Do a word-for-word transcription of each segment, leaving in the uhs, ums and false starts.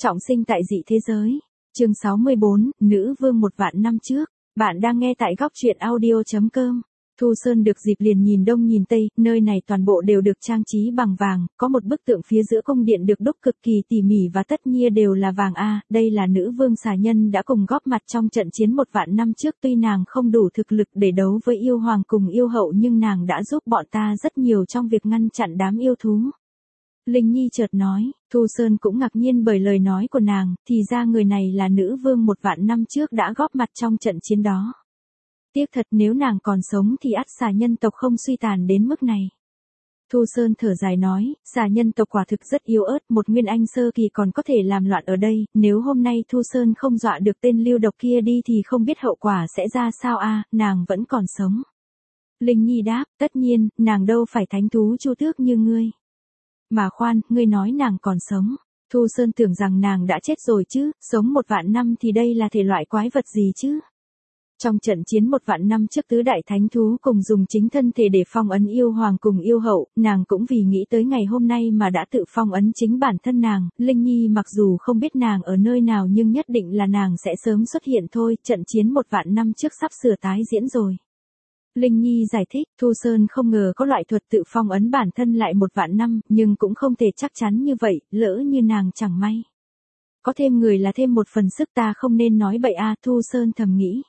Trọng sinh tại dị thế giới. Chương sáu mươi bốn, Nữ vương một vạn năm trước. Bạn đang nghe tại góc truyện audio chấm com. Thu Sơn được dịp liền nhìn đông nhìn tây, nơi này toàn bộ đều được trang trí bằng vàng, có một bức tượng phía giữa cung điện được đúc cực kỳ tỉ mỉ và tất nhiên đều là vàng a, đây là nữ vương xà nhân đã cùng góp mặt trong trận chiến một vạn năm trước, tuy nàng không đủ thực lực để đấu với yêu hoàng cùng yêu hậu nhưng nàng đã giúp bọn ta rất nhiều trong việc ngăn chặn đám yêu thú. Linh Nhi chợt nói, Thu Sơn cũng ngạc nhiên bởi lời nói của nàng, thì ra người này là nữ vương một vạn năm trước đã góp mặt trong trận chiến đó. Tiếc thật nếu nàng còn sống thì ắt xà nhân tộc không suy tàn đến mức này. Thu Sơn thở dài nói, xà nhân tộc quả thực rất yếu ớt, một nguyên anh sơ kỳ còn có thể làm loạn ở đây, nếu hôm nay Thu Sơn không dọa được tên lưu độc kia đi thì không biết hậu quả sẽ ra sao a, nàng vẫn còn sống. Linh Nhi đáp, tất nhiên, nàng đâu phải thánh thú chu tước như ngươi. Mà khoan, ngươi nói nàng còn sống. Thu Sơn tưởng rằng nàng đã chết rồi chứ, sống một vạn năm thì đây là thể loại quái vật gì chứ? Trong trận chiến một vạn năm trước tứ đại thánh thú cùng dùng chính thân thể để phong ấn yêu hoàng cùng yêu hậu, nàng cũng vì nghĩ tới ngày hôm nay mà đã tự phong ấn chính bản thân nàng. Linh Nhi mặc dù không biết nàng ở nơi nào nhưng nhất định là nàng sẽ sớm xuất hiện thôi, trận chiến một vạn năm trước sắp sửa tái diễn rồi. Linh Nhi giải thích, Thu Sơn không ngờ có loại thuật tự phong ấn bản thân lại một vạn năm, nhưng cũng không thể chắc chắn như vậy, lỡ như nàng chẳng may. Có thêm người là thêm một phần sức, ta không nên nói bậy a, Thu Sơn thầm nghĩ.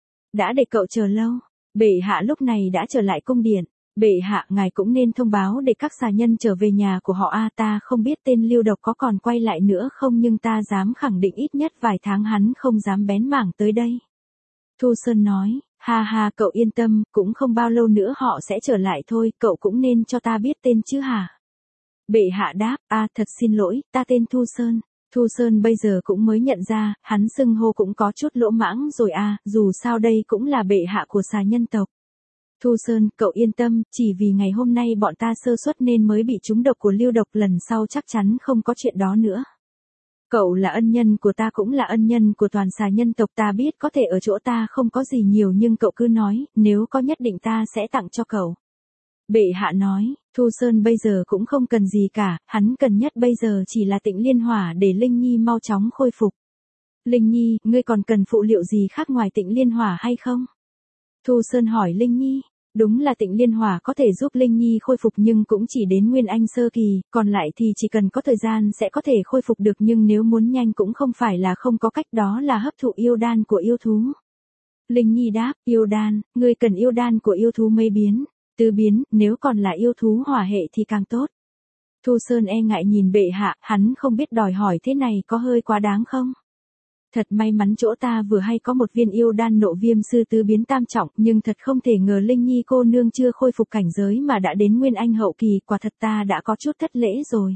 Đã để cậu chờ lâu, bệ hạ lúc này đã trở lại cung điện. Bệ hạ, ngài cũng nên thông báo để các xà nhân trở về nhà của họ a, ta không biết tên lưu độc có còn quay lại nữa không nhưng ta dám khẳng định ít nhất vài tháng hắn không dám bén mảng tới đây. Thu Sơn nói, ha ha, cậu yên tâm, cũng không bao lâu nữa họ sẽ trở lại thôi, cậu cũng nên cho ta biết tên chứ hả? Bệ hạ đáp, a thật xin lỗi, ta tên Thu Sơn. Thu Sơn bây giờ cũng mới nhận ra, hắn xưng hô cũng có chút lỗ mãng rồi a, dù sao đây cũng là bệ hạ của xà nhân tộc. Thu Sơn, cậu yên tâm, chỉ vì ngày hôm nay bọn ta sơ suất nên mới bị trúng độc của lưu độc, lần sau chắc chắn không có chuyện đó nữa. Cậu là ân nhân của ta cũng là ân nhân của toàn xà nhân tộc, ta biết có thể ở chỗ ta không có gì nhiều nhưng cậu cứ nói, nếu có nhất định ta sẽ tặng cho cậu. Bệ hạ nói, Thu Sơn bây giờ cũng không cần gì cả, hắn cần nhất bây giờ chỉ là Tịnh Liên Hỏa để Linh Nhi mau chóng khôi phục. Linh Nhi, ngươi còn cần phụ liệu gì khác ngoài Tịnh Liên Hỏa hay không? Thu Sơn hỏi Linh Nhi. Đúng là Tịnh Liên Hỏa có thể giúp Linh Nhi khôi phục nhưng cũng chỉ đến nguyên anh sơ kỳ, còn lại thì chỉ cần có thời gian sẽ có thể khôi phục được nhưng nếu muốn nhanh cũng không phải là không có cách, đó là hấp thụ yêu đan của yêu thú. Linh Nhi đáp, yêu đan, ngươi cần yêu đan của yêu thú mấy biến? Tứ biến, nếu còn là yêu thú hỏa hệ thì càng tốt. Thu Sơn e ngại nhìn bệ hạ, hắn không biết đòi hỏi thế này có hơi quá đáng không? Thật may mắn chỗ ta vừa hay có một viên yêu đan nộ viêm sư tứ biến tam trọng, nhưng thật không thể ngờ Linh Nhi cô nương chưa khôi phục cảnh giới mà đã đến nguyên anh hậu kỳ, quả thật ta đã có chút thất lễ rồi.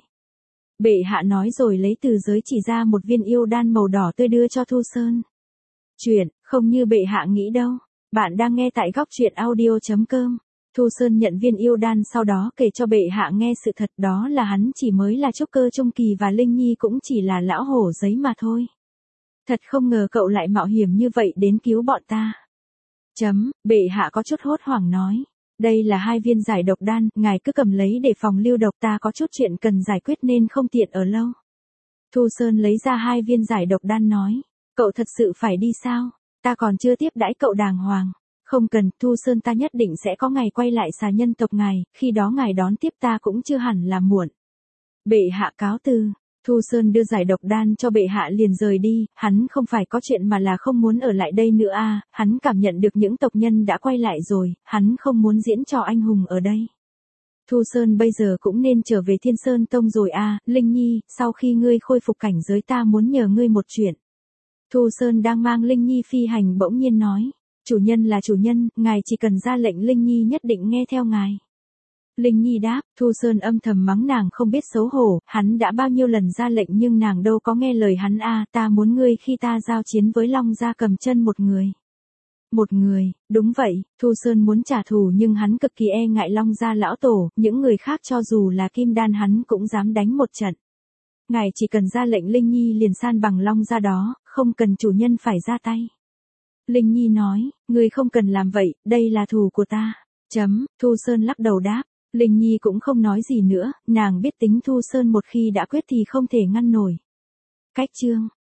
Bệ hạ nói rồi lấy từ giới chỉ ra một viên yêu đan màu đỏ tươi đưa cho Thu Sơn. Chuyện, không như bệ hạ nghĩ đâu. Bạn đang nghe tại góc truyện audio chấm com. Thu Sơn nhận viên yêu đan sau đó kể cho bệ hạ nghe sự thật, đó là hắn chỉ mới là trúc cơ trung kỳ và Linh Nhi cũng chỉ là lão hổ giấy mà thôi. Thật không ngờ cậu lại mạo hiểm như vậy đến cứu bọn ta. Chấm, bệ hạ có chút hốt hoảng nói. Đây là hai viên giải độc đan, ngài cứ cầm lấy để phòng lưu độc, ta có chút chuyện cần giải quyết nên không tiện ở lâu. Thu Sơn lấy ra hai viên giải độc đan nói. Cậu thật sự phải đi sao? Ta còn chưa tiếp đãi cậu đàng hoàng. Không cần, Thu Sơn, ta nhất định sẽ có ngày quay lại xà nhân tộc ngài, khi đó ngài đón tiếp ta cũng chưa hẳn là muộn. Bệ hạ cáo từ. Thu Sơn đưa giải độc đan cho bệ hạ liền rời đi, hắn không phải có chuyện mà là không muốn ở lại đây nữa a, hắn cảm nhận được những tộc nhân đã quay lại rồi, hắn không muốn diễn trò anh hùng ở đây. Thu Sơn bây giờ cũng nên trở về Thiên Sơn Tông rồi a, Linh Nhi, sau khi ngươi khôi phục cảnh giới ta muốn nhờ ngươi một chuyện. Thu Sơn đang mang Linh Nhi phi hành bỗng nhiên nói, chủ nhân là chủ nhân, ngài chỉ cần ra lệnh Linh Nhi nhất định nghe theo ngài. Linh Nhi đáp, Thu Sơn âm thầm mắng nàng không biết xấu hổ, hắn đã bao nhiêu lần ra lệnh nhưng nàng đâu có nghe lời hắn a, ta muốn ngươi khi ta giao chiến với Long Gia cầm chân một người. Một người, đúng vậy, Thu Sơn muốn trả thù nhưng hắn cực kỳ e ngại Long Gia lão tổ, những người khác cho dù là kim đan hắn cũng dám đánh một trận. Ngài chỉ cần ra lệnh Linh Nhi liền san bằng Long Gia đó, không cần chủ nhân phải ra tay. Linh Nhi nói, ngươi không cần làm vậy, đây là thù của ta. Chấm, Thu Sơn lắc đầu đáp. Linh Nhi cũng không nói gì nữa, nàng biết tính Thu Sơn một khi đã quyết thì không thể ngăn nổi. Cách chương